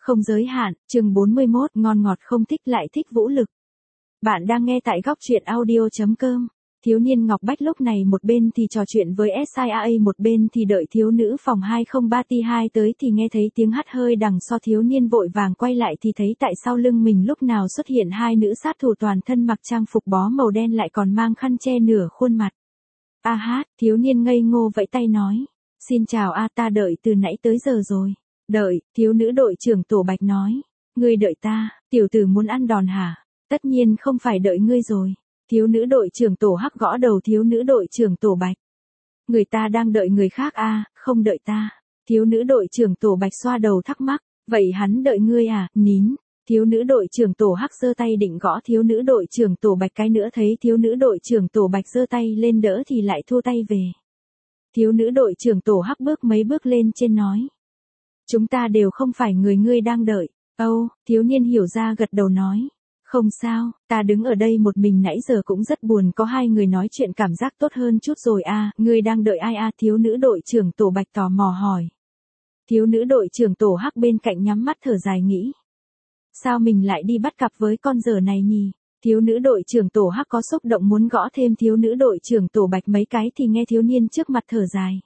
Không giới hạn, chương 41, ngon ngọt không thích lại thích vũ lực. Bạn đang nghe tại góc truyện audio.com. Thiếu niên Ngọc Bách lúc này một bên thì trò chuyện với SIA, một bên thì đợi thiếu nữ phòng 203T2 tới thì nghe thấy tiếng hắt hơi đằng so, thiếu niên vội vàng quay lại thì thấy tại sau lưng mình lúc nào xuất hiện hai nữ sát thủ toàn thân mặc trang phục bó màu đen lại còn mang khăn che nửa khuôn mặt. A hát, thiếu niên ngây ngô vẫy tay nói. Xin chào a, ta đợi từ nãy tới giờ rồi. Đợi, thiếu nữ đội trưởng Tổ Bạch nói. Ngươi đợi ta, tiểu tử muốn ăn đòn hả? Tất nhiên không phải đợi ngươi rồi. Thiếu nữ đội trưởng Tổ Hắc gõ đầu thiếu nữ đội trưởng Tổ Bạch. Người ta đang đợi người khác a, không đợi ta. Thiếu nữ đội trưởng Tổ Bạch xoa đầu thắc mắc. Vậy hắn đợi ngươi à, nín. Thiếu nữ đội trưởng Tổ Hắc giơ tay định gõ thiếu nữ đội trưởng Tổ Bạch cái nữa, thấy thiếu nữ đội trưởng Tổ Bạch giơ tay lên đỡ thì lại thua tay về. Thiếu nữ đội trưởng Tổ Hắc bước mấy bước lên trên nói. Chúng ta đều không phải người ngươi đang đợi. Âu, thiếu niên hiểu ra gật đầu nói. Không sao, ta đứng ở đây một mình nãy giờ cũng rất buồn, có hai người nói chuyện cảm giác tốt hơn chút rồi a. Ngươi đang đợi ai a? Thiếu nữ đội trưởng Tổ Bạch tò mò hỏi. Thiếu nữ đội trưởng Tổ Hắc bên cạnh nhắm mắt thở dài nghĩ. Sao mình lại đi bắt cặp với con dở này nhỉ? Thiếu nữ đội trưởng Tổ Hắc có xúc động muốn gõ thêm thiếu nữ đội trưởng Tổ Bạch mấy cái thì nghe thiếu niên trước mặt thở dài.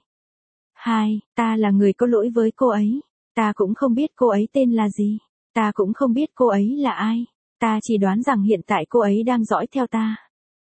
Ta là người có lỗi với cô ấy. Ta cũng không biết cô ấy tên là gì. Ta cũng không biết cô ấy là ai. Ta chỉ đoán rằng hiện tại cô ấy đang dõi theo ta.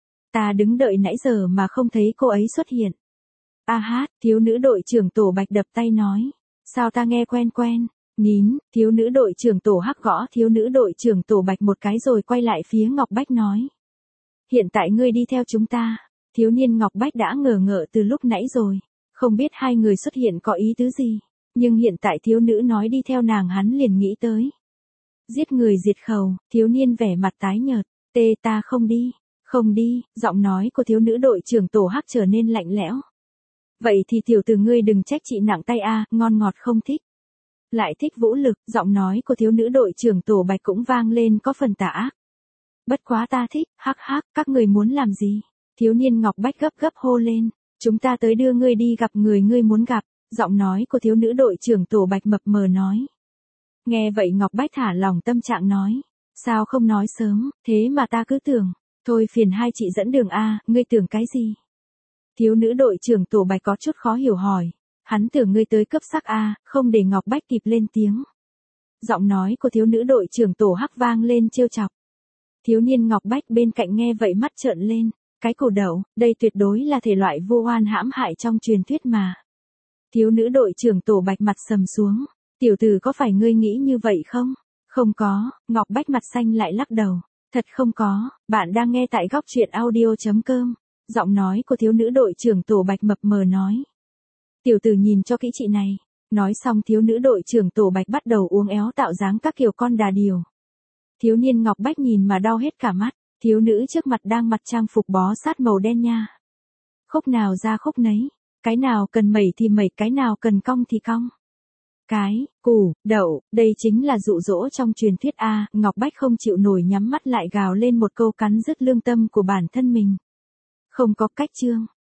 Ta đứng đợi nãy giờ mà không thấy cô ấy xuất hiện. A hát, thiếu nữ đội trưởng Tổ Bạch đập tay nói. Sao ta nghe quen quen? Nín, thiếu nữ đội trưởng Tổ Hắc gõ thiếu nữ đội trưởng Tổ Bạch một cái rồi quay lại phía Ngọc Bách nói. Hiện tại ngươi đi theo chúng ta. Thiếu niên Ngọc Bách đã ngờ ngợ từ lúc nãy rồi. Không biết hai người xuất hiện có ý tứ gì. Nhưng hiện tại thiếu nữ nói đi theo nàng, hắn liền nghĩ tới. Giết người diệt khẩu, thiếu niên vẻ mặt tái nhợt. Ta không đi. Không đi, giọng nói của thiếu nữ đội trưởng Tổ Hắc trở nên lạnh lẽo. Vậy thì tiểu tử ngươi đừng trách chị nặng tay a, ngon ngọt không thích. Lại thích vũ lực, giọng nói của thiếu nữ đội trưởng Tổ Bạch cũng vang lên có phần tà ác. Bất quá ta thích, hắc hắc, các người muốn làm gì? Thiếu niên Ngọc Bách gấp gấp hô lên. Chúng ta tới đưa ngươi đi gặp người ngươi muốn gặp, giọng nói của thiếu nữ đội trưởng Tổ Bạch mập mờ nói. Nghe vậy Ngọc Bách thả lòng tâm trạng nói. Sao không nói sớm, thế mà ta cứ tưởng. Thôi phiền hai chị dẫn đường a, ngươi tưởng cái gì? Thiếu nữ đội trưởng Tổ Bạch có chút khó hiểu hỏi. Hắn tưởng ngươi tới cấp sắc a, không để Ngọc Bách kịp lên tiếng. Giọng nói của thiếu nữ đội trưởng Tổ Hắc vang lên trêu chọc. Thiếu niên Ngọc Bách bên cạnh nghe vậy mắt trợn lên. Cái cổ đậu, đây tuyệt đối là thể loại vu oan hãm hại trong truyền thuyết mà. Thiếu nữ đội trưởng Tổ Bạch mặt sầm xuống. Tiểu tử có phải ngươi nghĩ như vậy không? Không có, Ngọc Bách mặt xanh lại lắc đầu. Thật không có, bạn đang nghe tại góc truyện audio.com. Giọng nói của thiếu nữ đội trưởng Tổ Bạch mập mờ nói. Tiểu tử nhìn cho kỹ chị này. Nói xong thiếu nữ đội trưởng Tổ Bạch bắt đầu uống éo tạo dáng các kiểu con đà điểu. Thiếu niên Ngọc Bách nhìn mà đau hết cả mắt. Thiếu nữ trước mặt đang mặc trang phục bó sát màu đen nha. Khúc nào ra khúc nấy. Cái nào cần mẩy thì mẩy, cái nào cần cong thì cong. Cái, củ, đậu, đây chính là dụ dỗ trong truyền thuyết a. Ngọc Bách không chịu nổi nhắm mắt lại gào lên một câu cắn rứt lương tâm của bản thân mình. Không có cách chương.